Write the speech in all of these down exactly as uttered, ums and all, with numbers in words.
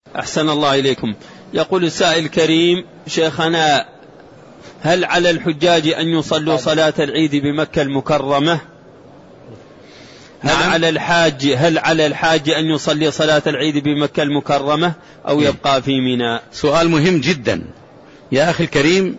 أحسن الله إليكم. يقول السائل الكريم: شيخنا، هل على الحجاج أن يصلوا صلاة العيد بمكة المكرمة؟ هل نعم. على الحاج هل على الحاج أن يصلي صلاة العيد بمكة المكرمة أو يبقى في منى؟ سؤال مهم جدا يا أخي الكريم.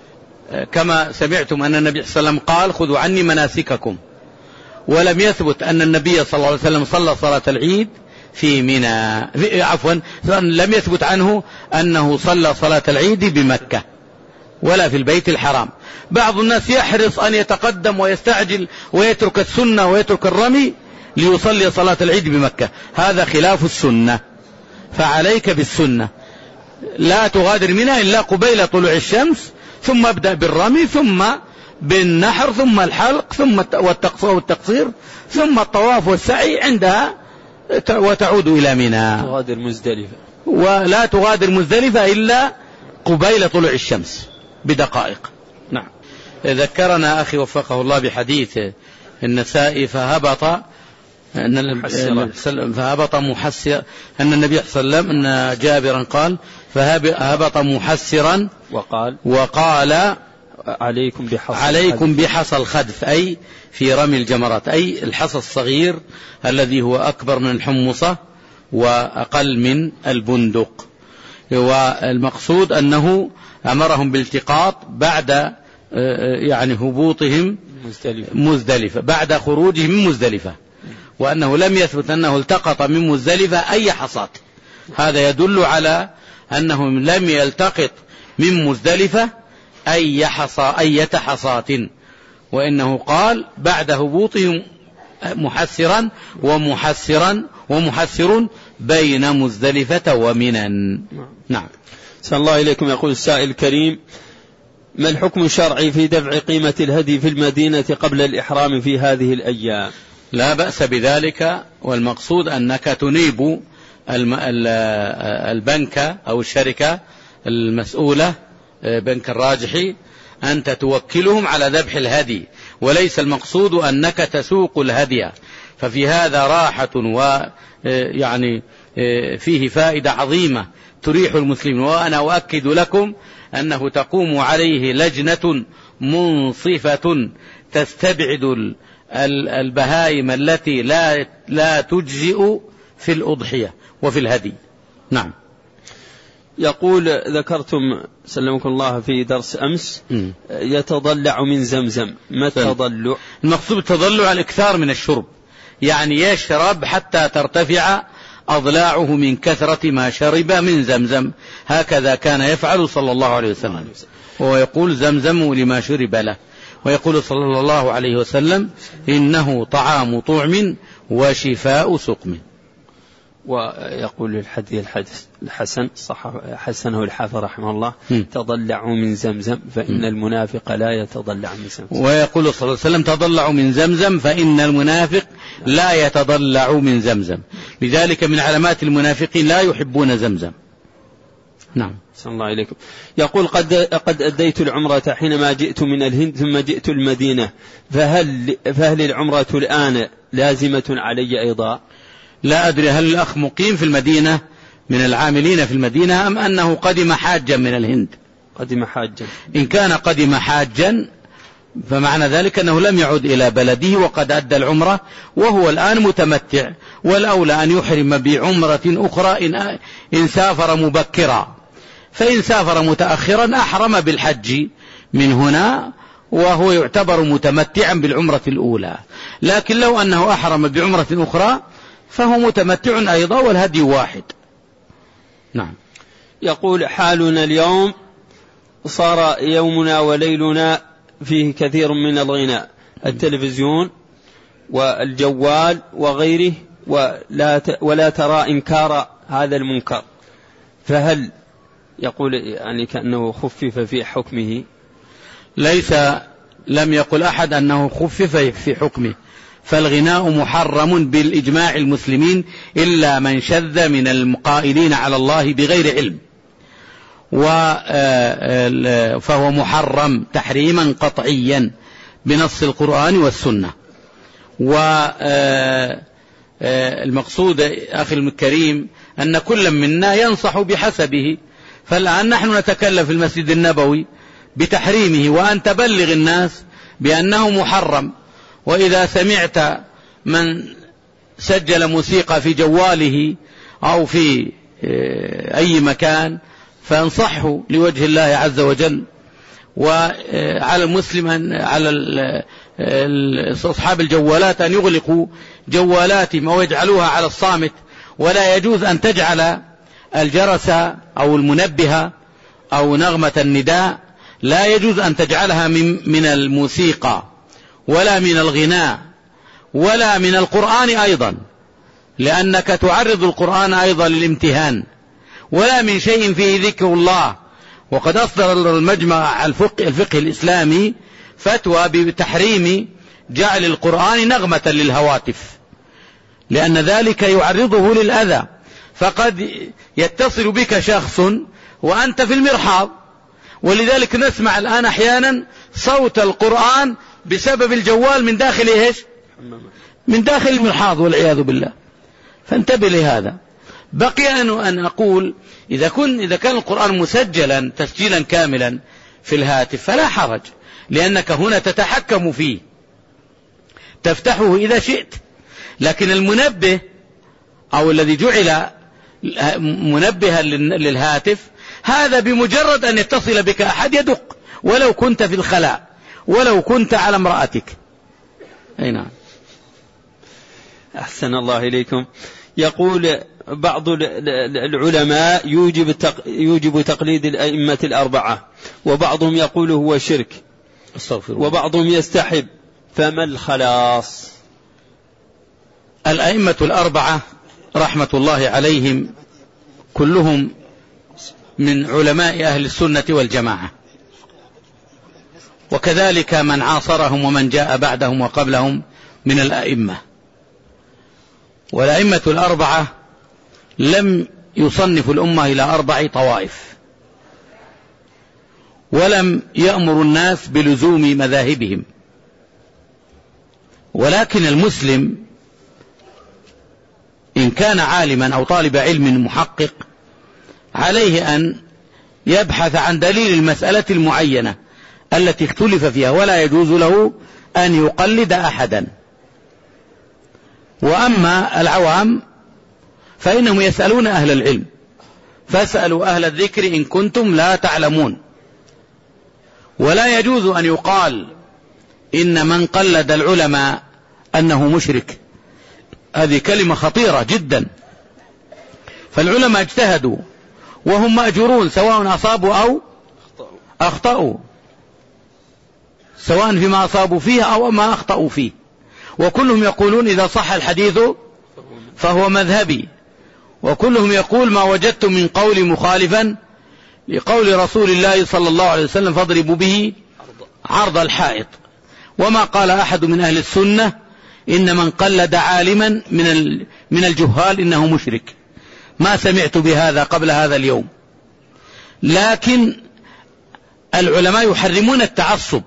كما سمعتم أن النبي صلى الله عليه وسلم قال: خذوا عني مناسككم، ولم يثبت أن النبي صلى الله عليه وسلم صلى صلاة العيد في منى، عفوا لم يثبت عنه أنه صلى صلاة العيد بمكة ولا في البيت الحرام. بعض الناس يحرص أن يتقدم ويستعجل ويترك السنة ويترك الرمي ليصلي صلاة العيد بمكة، هذا خلاف السنة، فعليك بالسنة. لا تغادر منى إلا قبيل طلوع الشمس، ثم ابدأ بالرمي، ثم بالنحر، ثم الحلق، ثم والتقصير، ثم الطواف والسعي عندها، وتعود إلى منى. تغادر مزدلفة، ولا تغادر مزدلفة إلا قبيل طلوع الشمس بدقائق. نعم. ذكرنا أخي وفقه الله بحديث النسائي فهبط أن فهبط محسر أن النبي صلى الله عليه وسلم أن جابرا قال فهبط محسرا وقال وقال عليكم بحصى عليكم بحصى الخدف، أي في رمي الجمرات، أي الحصى الصغير الذي هو أكبر من الحمصة وأقل من البندق. والمقصود أنه أمرهم بالالتقاط بعد يعني هبوطهم مزدلفة. مزدلفة بعد خروجهم من مزدلفة، وأنه لم يثبت أنه التقط من مزدلفة أي حصات. هذا يدل على أنه لم يلتقط من مزدلفة أي حصى أي حصات، وإنه قال بعد هبوطهم محسرا ومحسرا ومحسر بين مزدلفة ومنى. نعم. صلى الله إليكم. يقول السائل الكريم: ما الحكم الشرعي في دفع قيمة الهدي في المدينة قبل الإحرام في هذه الأيام؟ لا بأس بذلك، والمقصود أنك تنيب البنك أو الشركة المسؤولة، بنك الراجحي، أنت توكلهم على ذبح الهدي، وليس المقصود أنك تسوق الهدي. ففي هذا راحة ويعني فيه فائدة عظيمة تريح المسلمين. وأنا أؤكد لكم أنه تقوم عليه لجنة منصفة تستبعد البهائم التي لا لا تجزئ في الأضحية وفي الهدي. نعم. يقول: ذكرتم سلمكم الله في درس أمس م. يتضلع من زمزم، ما التضلع؟ المقصود التضلع الإكثار من الشرب، يعني يشرب حتى ترتفع أضلاعه من كثرة ما شرب من زمزم، هكذا كان يفعل صلى الله عليه وسلم. وهو يقول: زمزم لما شرب له. ويقول صلى الله عليه وسلم: إنه طعام طعم وشفاء سقم. ويقول الحديث الحسن صح حسنه الحافظ رحمه الله: تضلعوا من زمزم فإن المنافق لا يتضلع من زمزم. ويقول صلى الله عليه وسلم: تضلعوا من زمزم فإن المنافق لا يتضلع من زمزم. لذلك من علامات المنافقين لا يحبون زمزم. نعم. صلى الله عليكم. يقول: قد قد أديت العمرة حينما جئت من الهند ثم جئت المدينة، فهل فهل العمرة الآن لازمة علي أيضا؟ لا أدري هل الأخ مقيم في المدينة من العاملين في المدينة أم أنه قدم حاجا من الهند؟ قدم حاجا. إن كان قدم حاجا فمعنى ذلك أنه لم يعد إلى بلده وقد أدى العمرة، وهو الآن متمتع، والأولى أن يحرم بعمرة أخرى إن, إن سافر مبكرا. فإن سافر متأخرا أحرم بالحج من هنا وهو يعتبر متمتعا بالعمرة الأولى. لكن لو أنه أحرم بعمرة أخرى فهو متمتع أيضا والهدي واحد. نعم. يقول: حالنا اليوم صار يومنا وليلنا فيه كثير من الغناء، التلفزيون والجوال وغيره، ولا ولا ترى إنكار هذا المنكر، فهل يقول يعني كأنه خفف في حكمه؟ ليس، لم يقل أحد أنه خفف في حكمه، فالغناء محرم بالإجماع المسلمين إلا من شذ من القائلين على الله بغير علم، فهو محرم تحريما قطعيا بنص القرآن والسنة. والمقصود أخي الكريم أن كل منا ينصح بحسبه. فالآن نحن نتكلم في المسجد النبوي بتحريمه، وأن تبلغ الناس بأنه محرم. وإذا سمعت من سجل موسيقى في جواله أو في أي مكان فانصحه لوجه الله عز وجل. وعلى المسلم أن على أصحاب الجوالات أن يغلقوا جوالاتهم أو يجعلوها على الصامت، ولا يجوز أن تجعل الجرس أو المنبه أو نغمة النداء لا يجوز أن تجعلها من, من الموسيقى ولا من الغناء ولا من القرآن أيضا، لأنك تعرض القرآن أيضا للامتهان، ولا من شيء فيه ذكر الله. وقد أصدر المجمع الفقه, الفقه الإسلامي فتوى بتحريم جعل القرآن نغمة للهواتف، لأن ذلك يعرضه للأذى. فقد يتصل بك شخص وأنت في المرحاض، ولذلك نسمع الآن أحيانا صوت القرآن بسبب الجوال من داخل إيش؟ من داخل المرحاض والعياذ بالله. فانتبه لهذا. بقي أن أقول إذا, كن إذا كان القرآن مسجلا تسجيلا كاملا في الهاتف فلا حرج، لأنك هنا تتحكم فيه، تفتحه إذا شئت. لكن المنبه أو الذي جعل منبها للهاتف هذا بمجرد أن يتصل بك أحد يدق، ولو كنت في الخلاء، ولو كنت على امرأتك. أي نعم. أحسن الله إليكم. يقول بعض العلماء يوجب يوجب تقليد الأئمة الأربعة، وبعضهم يقول هو شرك، وبعضهم يستحب، فما الخلاص؟ الأئمة الأربعة رحمة الله عليهم كلهم من علماء أهل السنة والجماعة، وكذلك من عاصرهم ومن جاء بعدهم وقبلهم من الأئمة. والأئمة الأربعة لم يصنف الأمة إلى أربع طوائف، ولم يأمر الناس بلزوم مذاهبهم، ولكن المسلم إن كان عالما أو طالب علم محقق عليه أن يبحث عن دليل المسألة المعينة التي اختلف فيها، ولا يجوز له أن يقلد أحدا. وأما العوام فإنهم يسألون أهل العلم، فاسألوا أهل الذكر إن كنتم لا تعلمون. ولا يجوز أن يقال إن من قلد العلماء أنه مشرك، هذه كلمة خطيرة جدا. فالعلماء اجتهدوا وهم مأجورون سواء أصابوا أو أخطأوا، سواء فيما أصابوا فيه أو ما أخطأوا فيه، وكلهم يقولون إذا صح الحديث فهو مذهبي، وكلهم يقول ما وجدتم من قول مخالفا لقول رسول الله صلى الله عليه وسلم فاضربوا به عرض الحائط. وما قال أحد من أهل السنة إن من قلد عالما من من الجهال إنه مشرك، ما سمعت بهذا قبل هذا اليوم. لكن العلماء يحرمون التعصب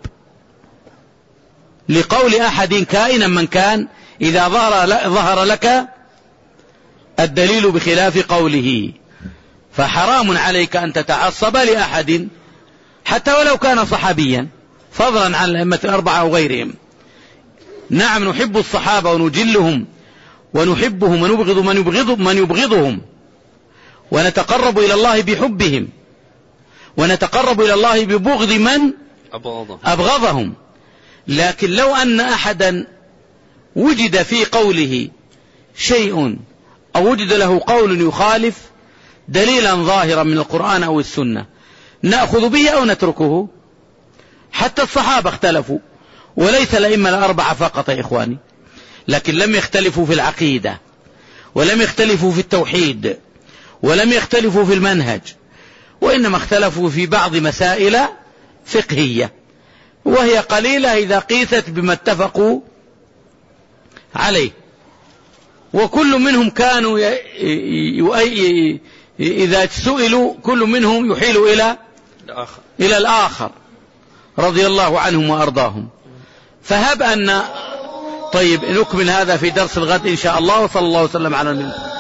لقول أحد كائنا من كان إذا ظهر لك الدليل بخلاف قوله، فحرام عليك أن تتعصب لأحد حتى ولو كان صحابيا، فضلا عن الأئمة الأربعة وغيرهم. نعم نحب الصحابة ونجلهم ونحبهم ونبغض من, يبغض من يبغضهم، ونتقرب إلى الله بحبهم، ونتقرب إلى الله ببغض من أبغضهم. لكن لو أن أحدا وجد في قوله شيء أو وجد له قول يخالف دليلا ظاهرا من القرآن أو السنة نأخذ به أو نتركه. حتى الصحابة اختلفوا، وليس الأئمة الأربعة فقط يا إخواني، لكن لم يختلفوا في العقيدة، ولم يختلفوا في التوحيد، ولم يختلفوا في المنهج، وإنما اختلفوا في بعض مسائل فقهية، وهي قليلة إذا قيست بما اتفقوا عليه. وكل منهم كانوا ي... إذا سئلوا كل منهم يحيل إلى الآخر. إلى الآخر رضي الله عنهم وأرضاهم. فهب أن طيب نكمل هذا في درس الغد إن شاء الله، وصلى الله وسلم على النبي.